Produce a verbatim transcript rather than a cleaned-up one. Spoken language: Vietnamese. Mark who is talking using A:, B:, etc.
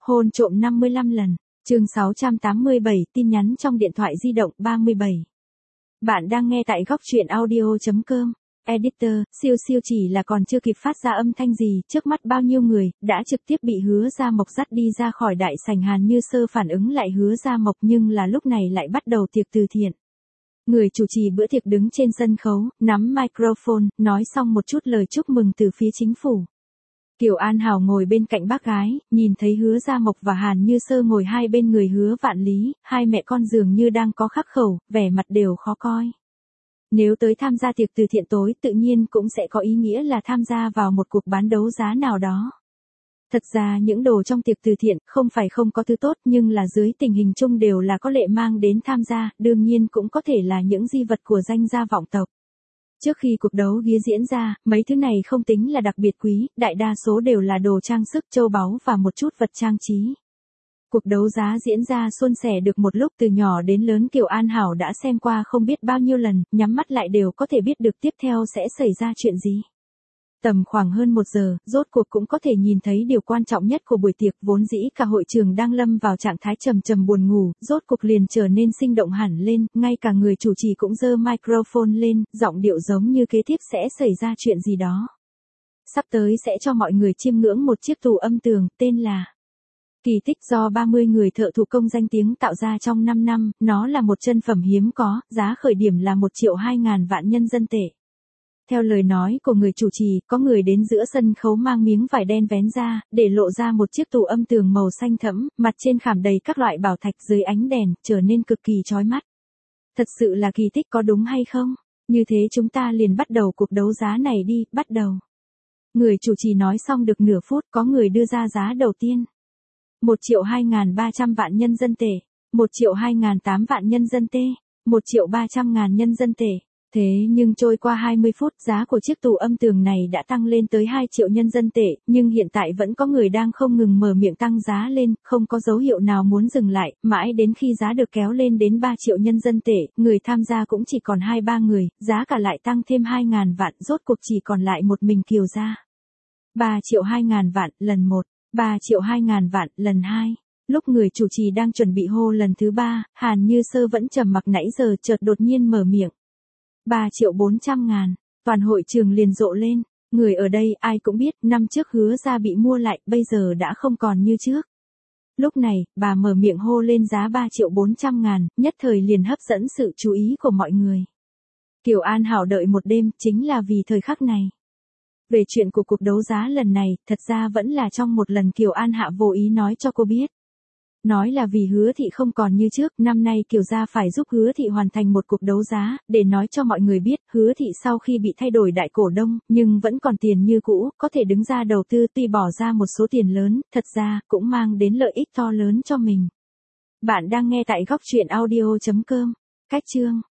A: Hôn trộm năm mươi lăm lần. Chương sáu trăm tám mươi bảy, tin nhắn trong điện thoại di động ba mươi bảy. Bạn đang nghe tại góc truyện audio chấm com. Editor, siêu siêu chỉ là còn chưa kịp phát ra âm thanh gì, trước mắt bao nhiêu người, đã trực tiếp bị Hứa Gia Mộc dắt đi ra khỏi đại sảnh. Hàn Như Sơ phản ứng lại Hứa Gia Mộc nhưng là lúc này lại bắt đầu tiệc từ thiện. Người chủ trì bữa tiệc đứng trên sân khấu, nắm microphone, nói xong một chút lời chúc mừng từ phía chính phủ. Kiều An Hảo ngồi bên cạnh bác gái, nhìn thấy Hứa Gia Mộc và Hàn Như Sơ ngồi hai bên người Hứa Vạn Lý, hai mẹ con dường như đang có khắc khẩu, vẻ mặt đều khó coi. Nếu tới tham gia tiệc từ thiện tối tự nhiên cũng sẽ có ý nghĩa là tham gia vào một cuộc bán đấu giá nào đó. Thật ra những đồ trong tiệc từ thiện không phải không có thứ tốt nhưng là dưới tình hình chung đều là có lệ mang đến tham gia, đương nhiên cũng có thể là những di vật của danh gia vọng tộc. Trước khi cuộc đấu ghía diễn ra, mấy thứ này không tính là đặc biệt quý, đại đa số đều là đồ trang sức châu báu và một chút vật trang trí. Cuộc đấu giá diễn ra suôn sẻ được một lúc, từ nhỏ đến lớn Kiều An Hảo đã xem qua không biết bao nhiêu lần, nhắm mắt lại đều có thể biết được tiếp theo sẽ xảy ra chuyện gì. Tầm khoảng hơn một giờ, rốt cuộc cũng có thể nhìn thấy điều quan trọng nhất của buổi tiệc, vốn dĩ cả hội trường đang lâm vào trạng thái trầm trầm buồn ngủ, rốt cuộc liền trở nên sinh động hẳn lên, ngay cả người chủ trì cũng giơ microphone lên, giọng điệu giống như kế tiếp sẽ xảy ra chuyện gì đó. Sắp tới sẽ cho mọi người chiêm ngưỡng một chiếc tủ âm tường, tên là Kỳ Tích, do ba mươi người thợ thủ công danh tiếng tạo ra trong năm năm, nó là một chân phẩm hiếm có, giá khởi điểm là một triệu hai ngàn vạn nhân dân tệ. Theo lời nói của người chủ trì, có người đến giữa sân khấu mang miếng vải đen vén ra, để lộ ra một chiếc tủ âm tường màu xanh thẫm, mặt trên khảm đầy các loại bảo thạch, dưới ánh đèn, trở nên cực kỳ chói mắt. Thật sự là kỳ tích có đúng hay không? Như thế chúng ta liền bắt đầu cuộc đấu giá này đi, bắt đầu. Người chủ trì nói xong được nửa phút, có người đưa ra giá đầu tiên. một triệu hai ngàn ba trăm vạn nhân dân tệ, một triệu hai ngàn tám vạn nhân dân tệ, một triệu ba trăm ngàn nhân dân tệ. Thế nhưng trôi qua hai mươi phút, giá của chiếc tủ âm tường này đã tăng lên tới hai triệu nhân dân tệ, nhưng hiện tại vẫn có người đang không ngừng mở miệng tăng giá lên, không có dấu hiệu nào muốn dừng lại, mãi đến khi giá được kéo lên đến ba triệu nhân dân tệ, người tham gia cũng chỉ còn hai ba người, giá cả lại tăng thêm hai ngàn vạn, rốt cuộc chỉ còn lại một mình Kiều gia. ba triệu hai ngàn vạn, lần một, ba triệu hai ngàn vạn, lần hai. Lúc người chủ trì đang chuẩn bị hô lần thứ ba, Hàn Như Sơ vẫn trầm mặc nãy giờ, chợt đột nhiên mở miệng. ba triệu bốn trăm ngàn, toàn hội trường liền rộ lên, người ở đây ai cũng biết, năm trước Hứa gia bị mua lại, bây giờ đã không còn như trước. Lúc này, bà mở miệng hô lên giá ba triệu bốn trăm ngàn, nhất thời liền hấp dẫn sự chú ý của mọi người. Kiều An Hảo đợi một đêm, chính là vì thời khắc này. Về chuyện của cuộc đấu giá lần này, thật ra vẫn là trong một lần Kiều An Hạ vô ý nói cho cô biết. Nói là vì Hứa thị không còn như trước, năm nay Kiều gia phải giúp Hứa thị hoàn thành một cuộc đấu giá, để nói cho mọi người biết, Hứa thị sau khi bị thay đổi đại cổ đông, nhưng vẫn còn tiền như cũ, có thể đứng ra đầu tư, tuy bỏ ra một số tiền lớn, thật ra, cũng mang đến lợi ích to lớn cho mình. Bạn đang nghe tại góc truyện audio chấm com. Cách chương